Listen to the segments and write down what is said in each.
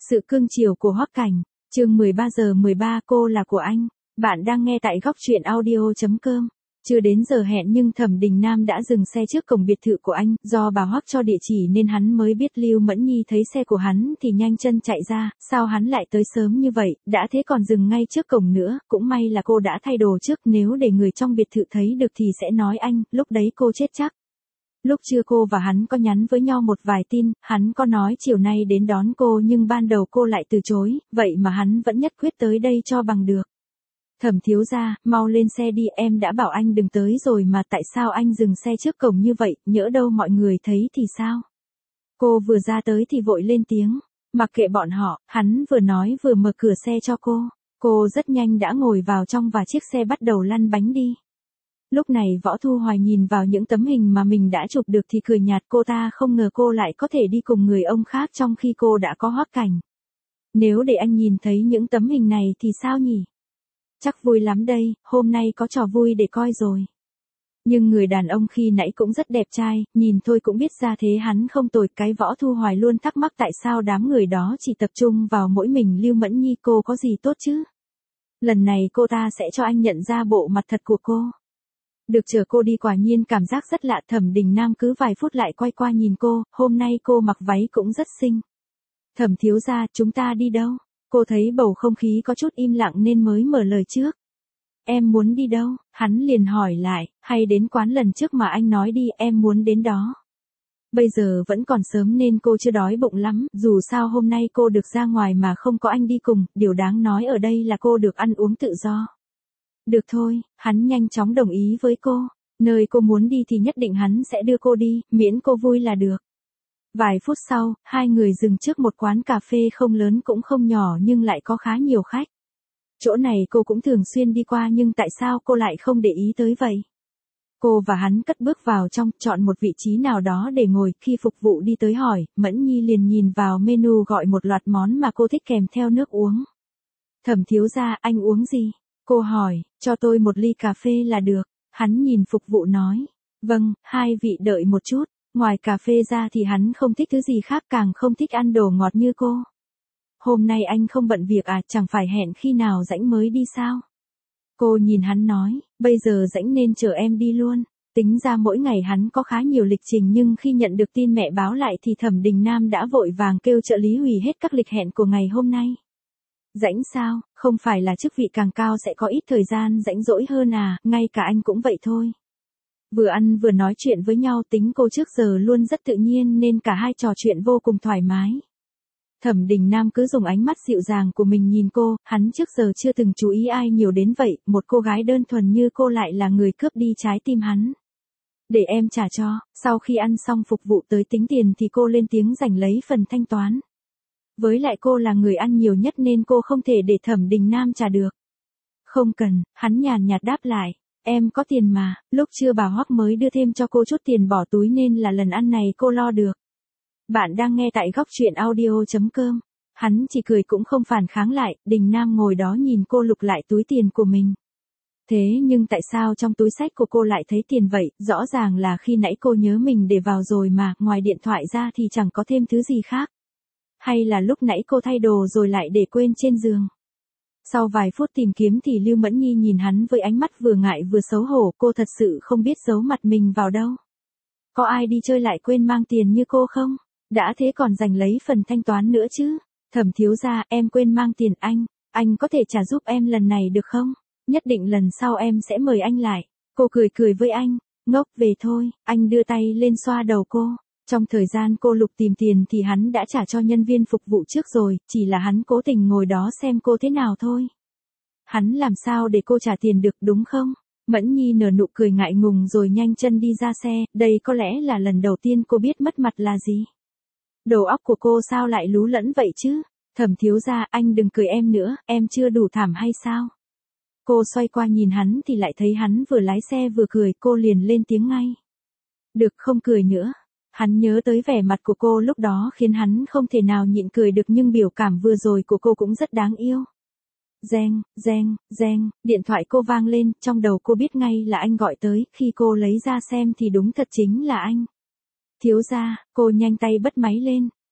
Sự cưng chiều của Hoắc Cảnh, chương 13:13 cô là của anh. Bạn đang nghe tại góc truyện audio.com. Chưa đến giờ hẹn nhưng Thẩm Đình Nam đã dừng xe trước cổng biệt thự của anh, do bà Hoắc cho địa chỉ nên hắn mới biết Lưu Mẫn Nhi thấy xe của hắn thì nhanh chân chạy ra, sao hắn lại tới sớm như vậy, đã thế còn dừng ngay trước cổng nữa, cũng may là cô đã thay đồ trước, nếu để người trong biệt thự thấy được thì sẽ nói anh, lúc đấy cô chết chắc. Lúc trưa cô và hắn có nhắn với nhau một vài tin, hắn có nói chiều nay đến đón cô nhưng ban đầu cô lại từ chối, vậy mà hắn vẫn nhất quyết tới đây cho bằng được. Thẩm thiếu gia, mau lên xe đi, em đã bảo anh đừng tới rồi mà tại sao anh dừng xe trước cổng như vậy, nhỡ đâu mọi người thấy thì sao? Cô vừa ra tới thì vội lên tiếng, mặc kệ bọn họ, hắn vừa nói vừa mở cửa xe cho cô. Cô rất nhanh đã ngồi vào trong và chiếc xe bắt đầu lăn bánh đi. Lúc này Võ Thu Hoài nhìn vào những tấm hình mà mình đã chụp được thì cười nhạt, cô ta không ngờ cô lại có thể đi cùng người ông khác trong khi cô đã có Hoắc Cảnh. Nếu để anh nhìn thấy những tấm hình này thì sao nhỉ? Chắc vui lắm đây, hôm nay có trò vui để coi rồi. Nhưng người đàn ông khi nãy cũng rất đẹp trai, nhìn thôi cũng biết ra thế hắn không tồi. Cái Võ Thu Hoài luôn thắc mắc tại sao đám người đó chỉ tập trung vào mỗi mình Lưu Mẫn Nhi, cô có gì tốt chứ? Lần này cô ta sẽ cho anh nhận ra bộ mặt thật của cô. Được chờ cô đi quả nhiên cảm giác rất lạ. Thẩm Đình Nam cứ vài phút lại quay qua nhìn cô, hôm nay cô mặc váy cũng rất xinh. Thẩm thiếu gia, chúng ta đi đâu? Cô thấy bầu không khí có chút im lặng nên mới mở lời trước. Em muốn đi đâu? Hắn liền hỏi lại, hay đến quán lần trước mà anh nói đi, em muốn đến đó. Bây giờ vẫn còn sớm nên cô chưa đói bụng lắm, dù sao hôm nay cô được ra ngoài mà không có anh đi cùng, điều đáng nói ở đây là cô được ăn uống tự do. Được thôi, hắn nhanh chóng đồng ý với cô, nơi cô muốn đi thì nhất định hắn sẽ đưa cô đi, miễn cô vui là được. Vài phút sau, hai người dừng trước một quán cà phê không lớn cũng không nhỏ nhưng lại có khá nhiều khách. Chỗ này cô cũng thường xuyên đi qua nhưng tại sao cô lại không để ý tới vậy? Cô và hắn cất bước vào trong, chọn một vị trí nào đó để ngồi, khi phục vụ đi tới hỏi, Mẫn Nhi liền nhìn vào menu gọi một loạt món mà cô thích kèm theo nước uống. Thẩm thiếu gia, anh uống gì? Cô hỏi, cho tôi một ly cà phê là được. Hắn nhìn phục vụ nói, vâng, hai vị đợi một chút. Ngoài cà phê ra thì hắn không thích thứ gì khác, càng không thích ăn đồ ngọt như cô. Hôm nay anh không bận việc à, chẳng phải hẹn khi nào rảnh mới đi sao? Cô nhìn hắn nói, bây giờ rảnh nên chờ em đi luôn. Tính ra mỗi ngày hắn có khá nhiều lịch trình nhưng khi nhận được tin mẹ báo lại thì Thẩm Đình Nam đã vội vàng kêu trợ lý hủy hết các lịch hẹn của ngày hôm nay. Rảnh sao, không phải là chức vị càng cao sẽ có ít thời gian rảnh rỗi hơn à, ngay cả anh cũng vậy thôi. Vừa ăn vừa nói chuyện với nhau, tính cô trước giờ luôn rất tự nhiên nên cả hai trò chuyện vô cùng thoải mái. Thẩm Đình Nam cứ dùng ánh mắt dịu dàng của mình nhìn cô, hắn trước giờ chưa từng chú ý ai nhiều đến vậy, một cô gái đơn thuần như cô lại là người cướp đi trái tim hắn. Để em trả cho, sau khi ăn xong phục vụ tới tính tiền thì cô lên tiếng giành lấy phần thanh toán. Với lại cô là người ăn nhiều nhất nên cô không thể để Thẩm Đình Nam trả được. Không cần, hắn nhàn nhạt đáp lại. Em có tiền mà, lúc trưa bà Hoắc mới đưa thêm cho cô chút tiền bỏ túi nên là lần ăn này cô lo được. Bạn đang nghe tại góc truyện audio.com. Hắn chỉ cười cũng không phản kháng lại, Đình Nam ngồi đó nhìn cô lục lại túi tiền của mình. Thế nhưng tại sao trong túi xách của cô lại thấy tiền vậy, rõ ràng là khi nãy cô nhớ mình để vào rồi mà, ngoài điện thoại ra thì chẳng có thêm thứ gì khác. Hay là lúc nãy cô thay đồ rồi lại để quên trên giường. Sau vài phút tìm kiếm thì Lưu Mẫn Nhi nhìn hắn với ánh mắt vừa ngại vừa xấu hổ, cô thật sự không biết giấu mặt mình vào đâu. Có ai đi chơi lại quên mang tiền như cô không? Đã thế còn giành lấy phần thanh toán nữa chứ. Thẩm thiếu gia, em quên mang tiền anh có thể trả giúp em lần này được không? Nhất định lần sau em sẽ mời anh lại. Cô cười cười với anh, ngốc về thôi, anh đưa tay lên xoa đầu cô. Trong thời gian cô lục tìm tiền thì hắn đã trả cho nhân viên phục vụ trước rồi, chỉ là hắn cố tình ngồi đó xem cô thế nào thôi. Hắn làm sao để cô trả tiền được đúng không? Mẫn Nhi nở nụ cười ngại ngùng rồi nhanh chân đi ra xe, đây có lẽ là lần đầu tiên cô biết mất mặt là gì. Đầu óc của cô sao lại lú lẫn vậy chứ? Thẩm thiếu gia, anh đừng cười em nữa, em chưa đủ thảm hay sao? Cô xoay qua nhìn hắn thì lại thấy hắn vừa lái xe vừa cười, cô liền lên tiếng ngay. Được, không cười nữa. Hắn nhớ tới vẻ mặt của cô lúc đó khiến hắn không thể nào nhịn cười được, nhưng biểu cảm vừa rồi của cô cũng rất đáng yêu. Reng, reng, reng, điện thoại cô vang lên, trong đầu cô biết ngay là anh gọi tới, khi cô lấy ra xem thì đúng thật chính là anh. Thiếu gia, cô nhanh tay bật máy lên,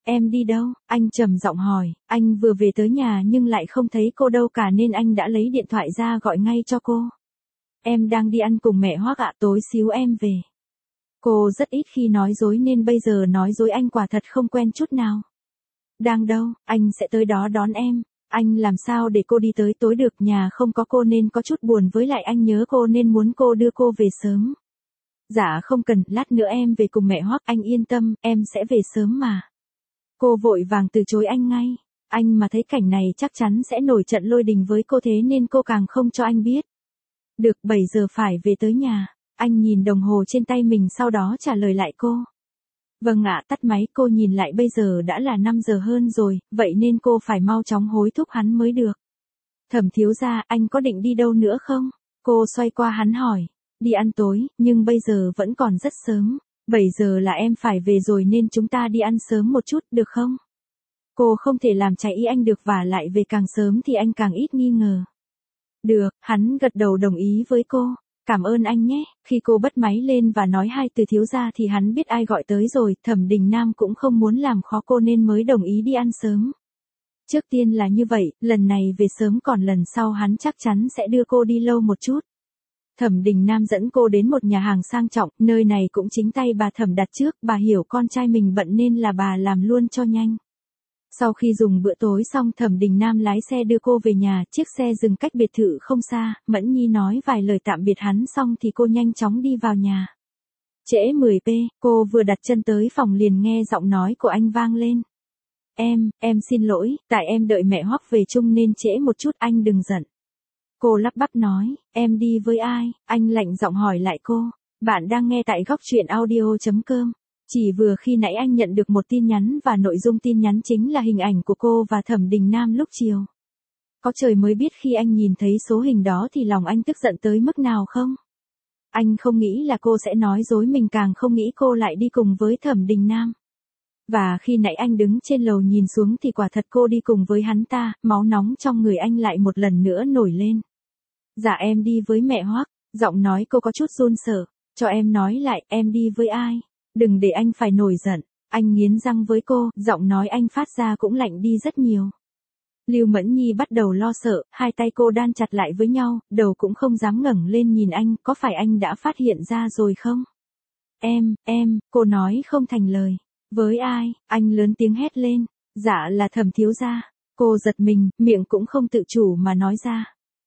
Em đi đâu? Anh trầm giọng hỏi, anh vừa về tới nhà nhưng lại không thấy cô đâu cả nên anh đã lấy điện thoại ra gọi ngay cho cô. Em đang đi ăn cùng mẹ Hoắc ạ, tối xíu em về. Cô rất ít khi nói dối nên bây giờ nói dối anh quả thật không quen chút nào. Đang đâu, anh sẽ tới đó đón em. Anh làm sao để cô đi tới tối được, nhà không có cô nên có chút buồn, với lại anh nhớ cô nên muốn cô đưa cô về sớm. Dạ không cần, lát nữa em về cùng mẹ Hoắc, anh yên tâm, em sẽ về sớm mà. Cô vội vàng từ chối anh ngay. Anh mà thấy cảnh này chắc chắn sẽ nổi trận lôi đình với cô, thế nên cô càng không cho anh biết. Được, 7 giờ phải về tới nhà. Anh nhìn đồng hồ trên tay mình sau đó trả lời lại cô. Vâng ạ, tắt máy. Cô nhìn lại bây giờ đã là 5 giờ hơn rồi, vậy nên cô phải mau chóng hối thúc hắn mới được. Thẩm thiếu gia, anh có định đi đâu nữa không? Cô xoay qua hắn hỏi. Đi ăn tối, nhưng bây giờ vẫn còn rất sớm. 7 giờ là em phải về rồi nên chúng ta đi ăn sớm một chút, được không? Cô không thể làm trái ý anh được, và lại về càng sớm thì anh càng ít nghi ngờ. Được, hắn gật đầu đồng ý với cô. Cảm ơn anh nhé. Khi cô bật máy lên và nói 2 từ thiếu gia thì hắn biết ai gọi tới rồi. Thẩm Đình Nam cũng không muốn làm khó cô nên mới đồng ý đi ăn sớm. Trước tiên là như vậy, lần này về sớm, còn lần sau hắn chắc chắn sẽ đưa cô đi lâu một chút. Thẩm Đình Nam dẫn cô đến một nhà hàng sang trọng, nơi này cũng chính tay bà Thẩm đặt trước, bà hiểu con trai mình bận nên là bà làm luôn cho nhanh. Sau khi dùng bữa tối xong, Thẩm Đình Nam lái xe đưa cô về nhà, chiếc xe dừng cách biệt thự không xa, Mẫn Nhi nói vài lời tạm biệt hắn xong thì cô nhanh chóng đi vào nhà. Trễ 10p, cô vừa đặt chân tới phòng liền nghe giọng nói của anh vang lên. Em xin lỗi, tại em đợi mẹ Hoắc về chung nên trễ một chút, anh đừng giận. Cô lắp bắp nói, em đi với ai? Anh lạnh giọng hỏi lại cô. Bạn đang nghe tại góc truyện audio.com. Chỉ vừa khi nãy anh nhận được một tin nhắn và nội dung tin nhắn chính là hình ảnh của cô và Thẩm Đình Nam lúc chiều. Có trời mới biết khi anh nhìn thấy số hình đó thì lòng anh tức giận tới mức nào không? Anh không nghĩ là cô sẽ nói dối mình, càng không nghĩ cô lại đi cùng với Thẩm Đình Nam. Và khi nãy anh đứng trên lầu nhìn xuống thì quả thật cô đi cùng với hắn ta, máu nóng trong người anh lại một lần nữa nổi lên. Dạ em đi với mẹ Hoắc, giọng nói cô có chút run sợ. Cho em nói lại, em đi với ai? Đừng để anh phải nổi giận. Anh nghiến răng với cô, giọng nói anh phát ra cũng lạnh đi rất nhiều. Lưu Mẫn Nhi bắt đầu lo sợ, hai tay cô đan chặt lại với nhau, đầu cũng không dám ngẩng lên nhìn anh, có phải anh đã phát hiện ra rồi không? Cô nói không thành lời. Với ai? Anh lớn tiếng hét lên. Dạ là Thẩm thiếu gia. Cô giật mình, miệng cũng không tự chủ mà nói ra.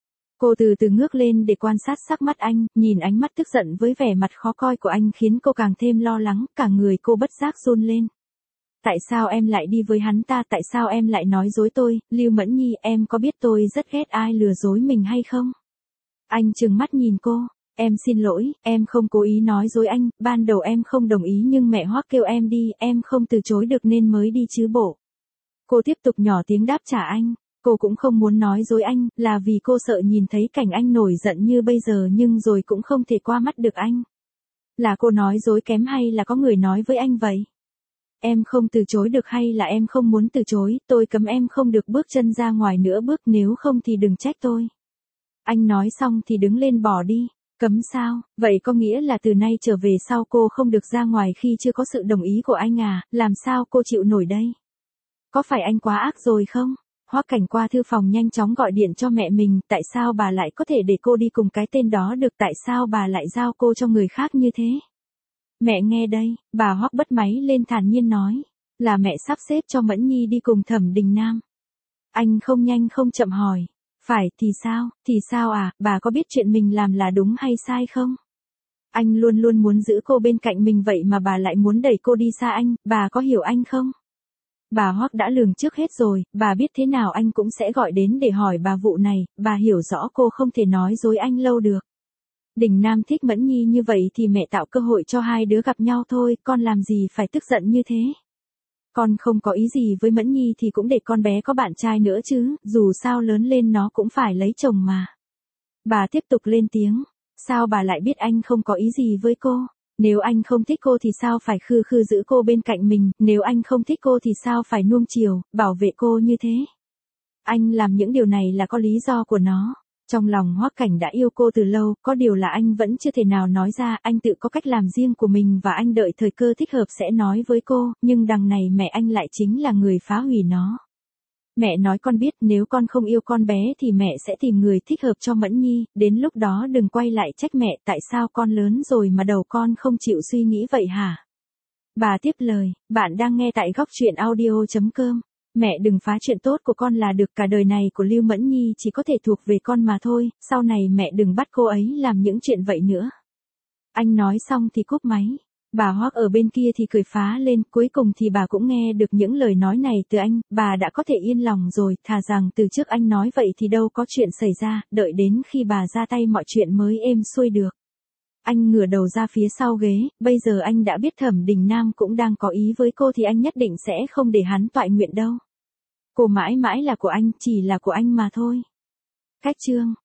Cô từ từ ngước lên để quan sát sắc mắt anh, nhìn ánh mắt tức giận với vẻ mặt khó coi của anh khiến cô càng thêm lo lắng, cả người cô bất giác run lên. Tại sao em lại đi với hắn ta, tại sao em lại nói dối tôi, Lưu Mẫn Nhi, em có biết tôi rất ghét ai lừa dối mình hay không? Anh trừng mắt nhìn cô, em xin lỗi, em không cố ý nói dối anh, ban đầu em không đồng ý nhưng mẹ Hoắc kêu em đi, em không từ chối được nên mới đi chứ bộ. Cô tiếp tục nhỏ tiếng đáp trả anh. Cô cũng không muốn nói dối anh, là vì cô sợ nhìn thấy cảnh anh nổi giận như bây giờ nhưng rồi cũng không thể qua mắt được anh. Là cô nói dối kém hay là có người nói với anh vậy? Em không từ chối được hay là em không muốn từ chối, tôi cấm em không được bước chân ra ngoài nữa bước, nếu không thì đừng trách tôi. Anh nói xong thì đứng lên bỏ đi. Cấm sao? Vậy có nghĩa là từ nay trở về sau cô không được ra ngoài khi chưa có sự đồng ý của anh à, làm sao cô chịu nổi đây? Có phải anh quá ác rồi không? Hoắc Cảnh qua thư phòng nhanh chóng gọi điện cho mẹ mình, tại sao bà lại có thể để cô đi cùng cái tên đó được, tại sao bà lại giao cô cho người khác như thế? Mẹ nghe đây, bà Hoắc bật máy lên thản nhiên nói, là mẹ sắp xếp cho Mẫn Nhi đi cùng Thẩm Đình Nam. Anh không nhanh không chậm hỏi, phải thì sao à, bà có biết chuyện mình làm là đúng hay sai không? Anh luôn luôn muốn giữ cô bên cạnh mình vậy mà bà lại muốn đẩy cô đi xa anh, bà có hiểu anh không? Bà Hoắc đã lường trước hết rồi, bà biết thế nào anh cũng sẽ gọi đến để hỏi bà vụ này, bà hiểu rõ cô không thể nói dối anh lâu được. Đình Nam thích Mẫn Nhi như vậy thì mẹ tạo cơ hội cho hai đứa gặp nhau thôi, con làm gì phải tức giận như thế. Con không có ý gì với Mẫn Nhi thì cũng để con bé có bạn trai nữa chứ, dù sao lớn lên nó cũng phải lấy chồng mà. Bà tiếp tục lên tiếng, sao bà lại biết anh không có ý gì với cô? Nếu anh không thích cô thì sao phải khư khư giữ cô bên cạnh mình, nếu anh không thích cô thì sao phải nuông chiều, bảo vệ cô như thế? Anh làm những điều này là có lý do của nó. Trong lòng Hoắc Cảnh đã yêu cô từ lâu, có điều là anh vẫn chưa thể nào nói ra, anh tự có cách làm riêng của mình và anh đợi thời cơ thích hợp sẽ nói với cô, nhưng đằng này mẹ anh lại chính là người phá hủy nó. Mẹ nói con biết nếu con không yêu con bé thì mẹ sẽ tìm người thích hợp cho Mẫn Nhi, đến lúc đó đừng quay lại trách mẹ tại sao con lớn rồi mà đầu con không chịu suy nghĩ vậy hả? Bà tiếp lời, bạn đang nghe tại góc truyện audio.com. Mẹ đừng phá chuyện tốt của con là được, cả đời này của Lưu Mẫn Nhi chỉ có thể thuộc về con mà thôi, sau này mẹ đừng bắt cô ấy làm những chuyện vậy nữa. Anh nói xong thì cúp máy. Bà Hoắc ở bên kia thì cười phá lên, cuối cùng thì bà cũng nghe được những lời nói này từ anh, bà đã có thể yên lòng rồi, thà rằng từ trước anh nói vậy thì đâu có chuyện xảy ra, đợi đến khi bà ra tay mọi chuyện mới êm xuôi được. Anh ngửa đầu ra phía sau ghế, bây giờ anh đã biết Thẩm Đình Nam cũng đang có ý với cô thì anh nhất định sẽ không để hắn toại nguyện đâu. Cô mãi mãi là của anh, chỉ là của anh mà thôi. Cách chương